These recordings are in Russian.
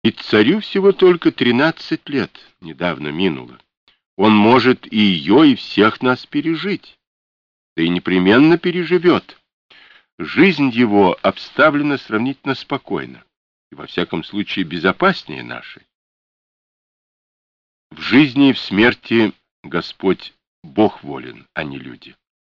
И царю всего только 13 лет недавно минуло. Он может и ее, и всех нас пережить. Да и непременно переживет. Жизнь его обставлена сравнительно спокойно, и во всяком случае безопаснее нашей. В жизни и в смерти Господь Бог волен, а не люди.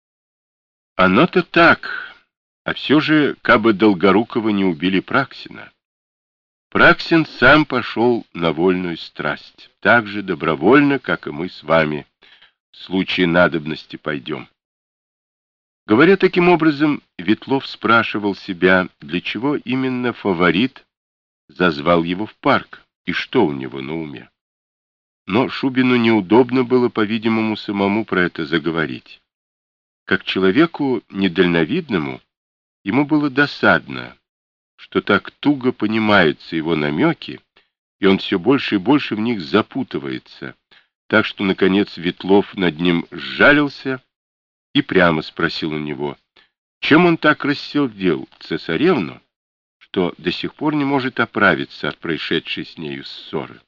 Оно-то так, а все же, кабы Долгорукова не убили Праксина. Праксин сам пошел на вольную страсть, так же добровольно, как и мы с вами, в случае надобности пойдем. Говоря таким образом, Ветлов спрашивал себя, для чего именно фаворит зазвал его в парк, и что у него на уме. Но Шубину неудобно было, по-видимому, самому про это заговорить. Как человеку недальновидному, ему было досадно, что так туго понимаются его намеки, и он все больше и больше в них запутывается, так что, наконец, Ветлов над ним сжалился и прямо спросил у него, чем он так рассердил цесаревну, что до сих пор не может оправиться от происшедшей с нею ссоры.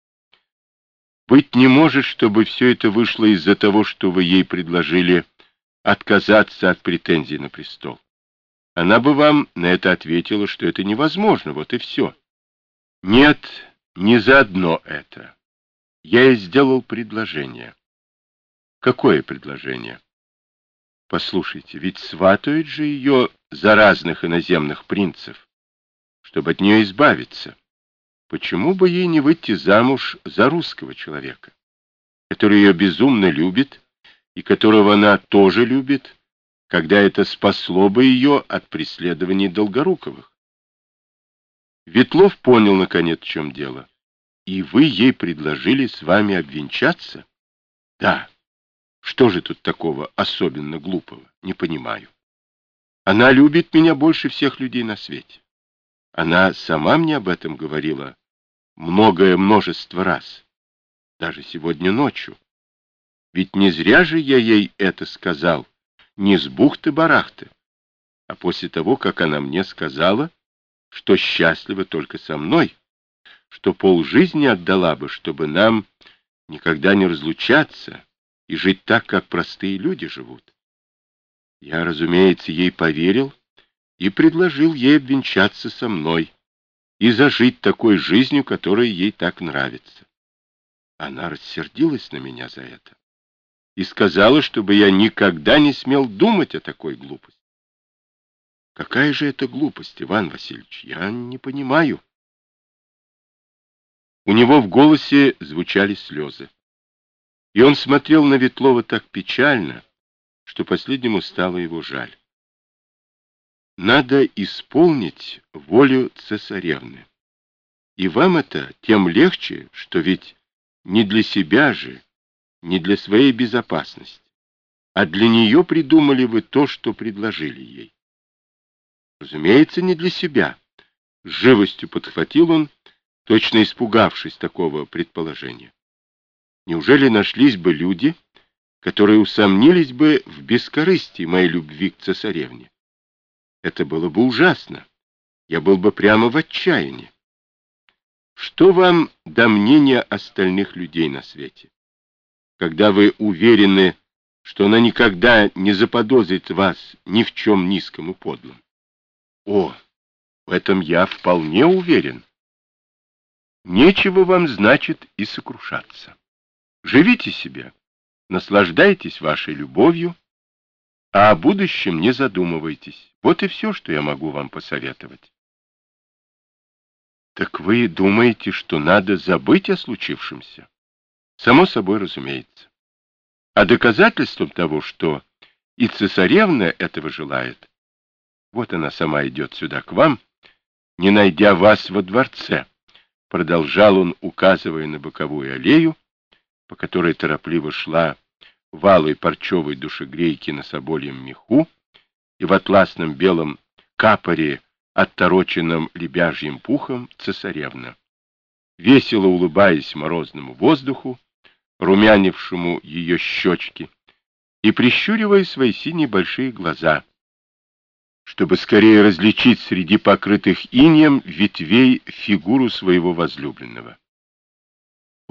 Быть не может, чтобы все это вышло из-за того, что вы ей предложили отказаться от претензий на престол. Она бы вам на это ответила, что это невозможно, вот и все. Нет, не заодно это. Я ей сделал предложение. Какое предложение? Послушайте, ведь сватают же ее за разных иноземных принцев, чтобы от нее избавиться. Почему бы ей не выйти замуж за русского человека, который ее безумно любит и которого она тоже любит, когда это спасло бы ее от преследований Долгоруковых? Ветлов понял, наконец, в чем дело. И вы ей предложили с вами обвенчаться? Да. Что же тут такого особенно глупого? Не понимаю. Она любит меня больше всех людей на свете. Она сама мне об этом говорила множество раз. Даже сегодня ночью. Ведь не зря же я ей это сказал, не с бухты-барахты, а после того, как она мне сказала, что счастлива только со мной, что полжизни отдала бы, чтобы нам никогда не разлучаться и жить так, как простые люди живут. Я, разумеется, ей поверил и предложил ей обвенчаться со мной и зажить такой жизнью, которая ей так нравится. Она рассердилась на меня за это и сказала, чтобы я никогда не смел думать о такой глупости. Какая же это глупость, Иван Васильевич? Я не понимаю. У него в голосе звучали слезы. И он смотрел на Ветлова так печально, что последнему стало его жаль. Надо исполнить волю цесаревны. И вам это тем легче, что ведь не для себя же, не для своей безопасности, а для нее придумали вы то, что предложили ей. Разумеется, не для себя. С живостью подхватил он, точно испугавшись такого предположения. Неужели нашлись бы люди, которые усомнились бы в бескорыстии моей любви к цесаревне? Это было бы ужасно. Я был бы прямо в отчаянии. Что вам до мнения остальных людей на свете? Когда вы уверены, что она никогда не заподозрит вас ни в чем низком и подлом? О, в этом я вполне уверен. Нечего вам, значит, и сокрушаться. Живите себе, наслаждайтесь вашей любовью, а о будущем не задумывайтесь. Вот и все, что я могу вам посоветовать. Так вы думаете, что надо забыть о случившемся? Само собой, разумеется. А доказательством того, что и цесаревна этого желает, вот она сама идет сюда к вам, не найдя вас во дворце, продолжал он, указывая на боковую аллею, по которой торопливо шла в алой парчевой душегрейке на собольем меху и в атласном белом капоре, оттороченном лебяжьим пухом, цесаревна, весело улыбаясь морозному воздуху, румянившему ее щечки, и прищуривая свои синие большие глаза, чтобы скорее различить среди покрытых инеем ветвей фигуру своего возлюбленного.